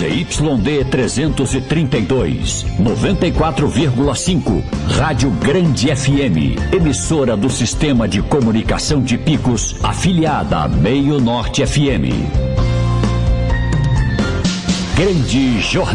ZYD 332, 94,5. Rádio Grande FM, emissora do Sistema de Comunicação de Picos, afiliada a Meio Norte FM. Grande Jornal.